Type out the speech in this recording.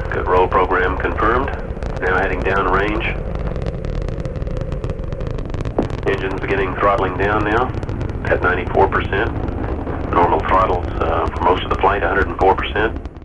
Good, roll program confirmed. Now heading downrange. Engine's beginning throttling down now at 94%. Normal throttles for most of the flight, 104%.